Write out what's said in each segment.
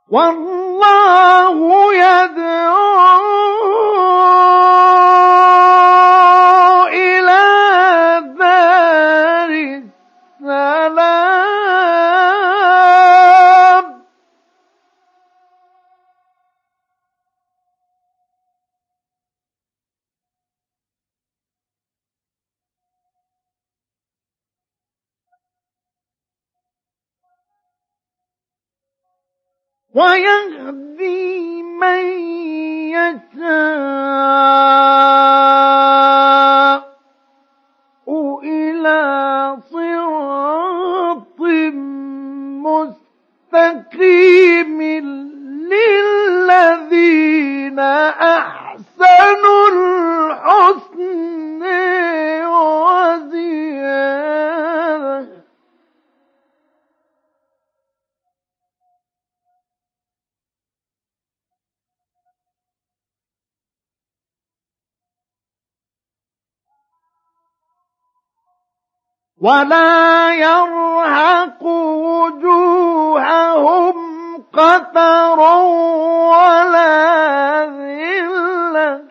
والله يدعو إلى دار السلام ويهدي من يشاء إلى صراط مستقيم للذين أحسنوا الحسن وزيادة ولا يرهق وجوههم قتر ولا ذلة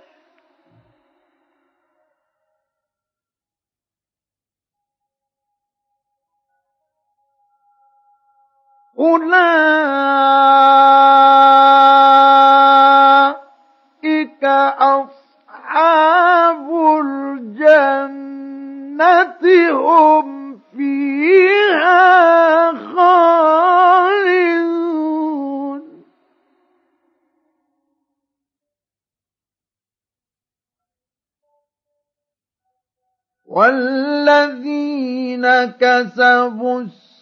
أولئك أصحاب الجنة هم فيها خالدون والذين كسبوا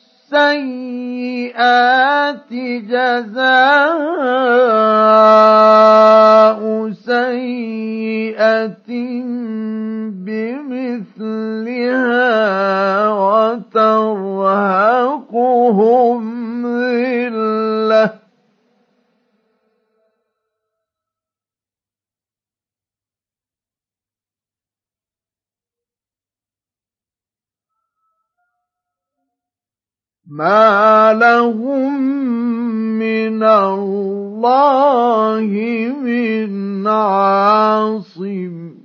السيئات جزاء سيئة بمثلها وترهقهم ذلة ما لهم من الله من عاصم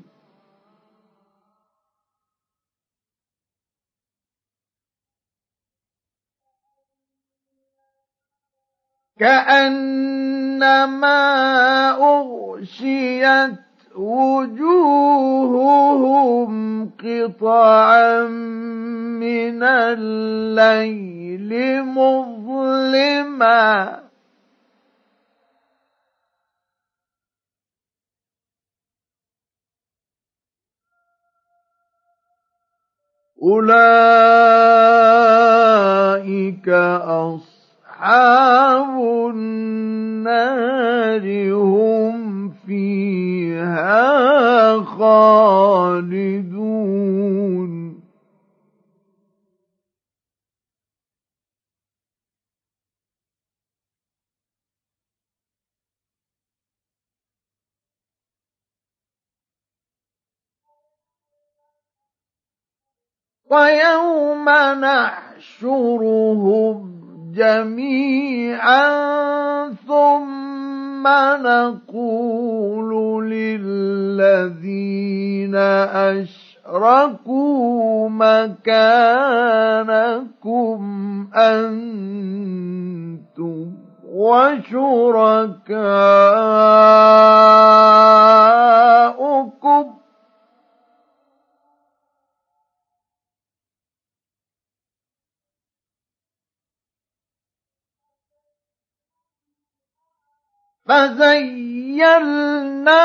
كأنما أغشيت وجوههم قطعا من الليل مظلما أولئك أصحاب النار هم فيها خالدون ويوم نحشرهم جميعا ثم نقول للذين أشركوا مكانكم أنتم وشركاؤكم فزيّلنا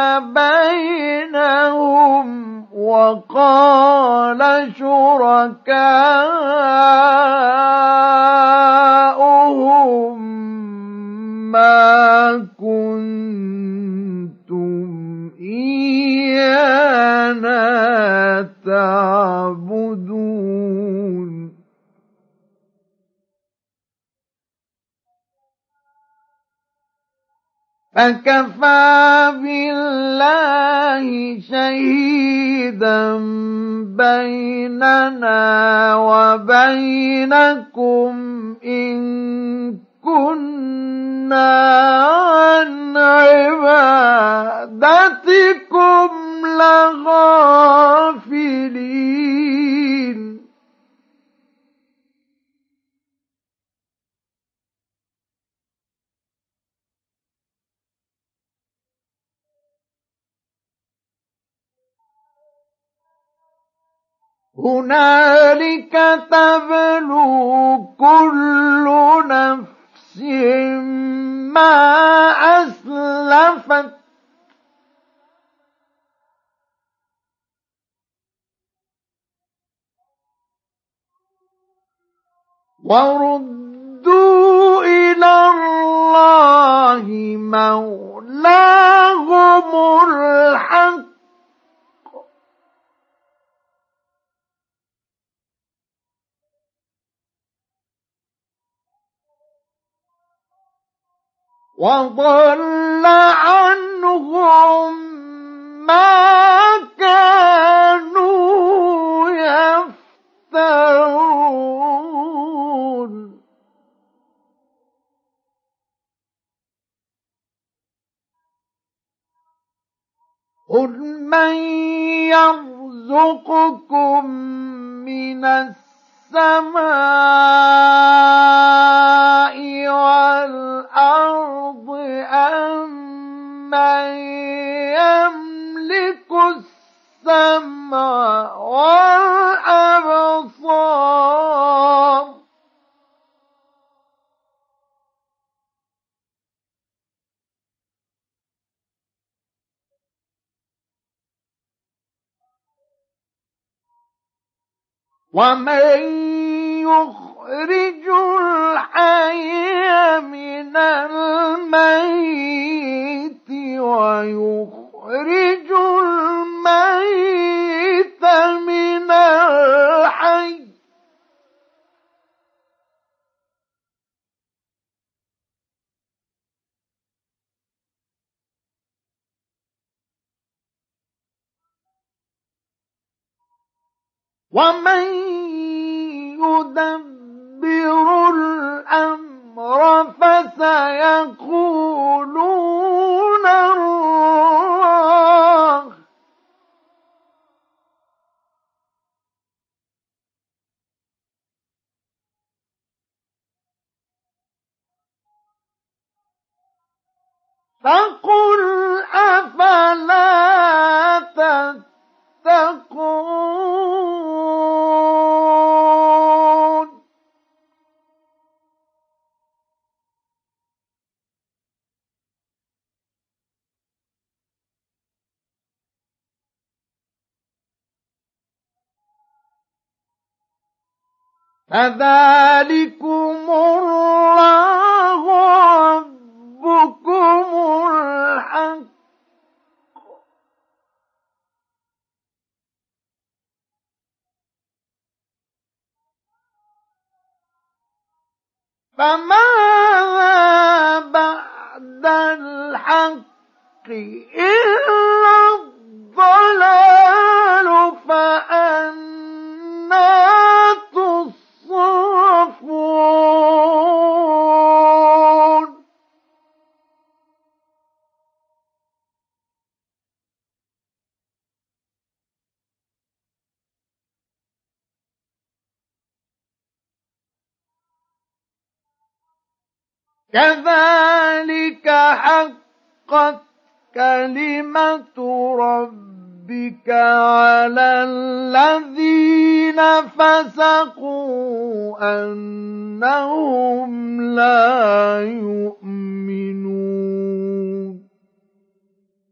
بينهم وقال شركاؤهم ما كنتم إيانا تعبدون فكفى بالله شهيدا بيننا وبينكم إن كنا عن عبادتكم لغافلين هنالك تبلو كل نفس ما أسلفت وردوا إلى الله مولاهم الحق وضل عنهم ما كانوا يفترون قل من يرزقكم من السماء والأرض أم من يملك السمع والأبصار ومن يخرج الحي من الميت ويخرج الميت من الحي ومن يدبر الأمر فسيقولون الله فقل أفلا تتقون فذلكم الله ربكم الحق فماذا بعد الحق إلا الضلال فأنى تصرفون كذلك حقت كلمة ربك على الذين فسقوا أنهم لا يؤمنون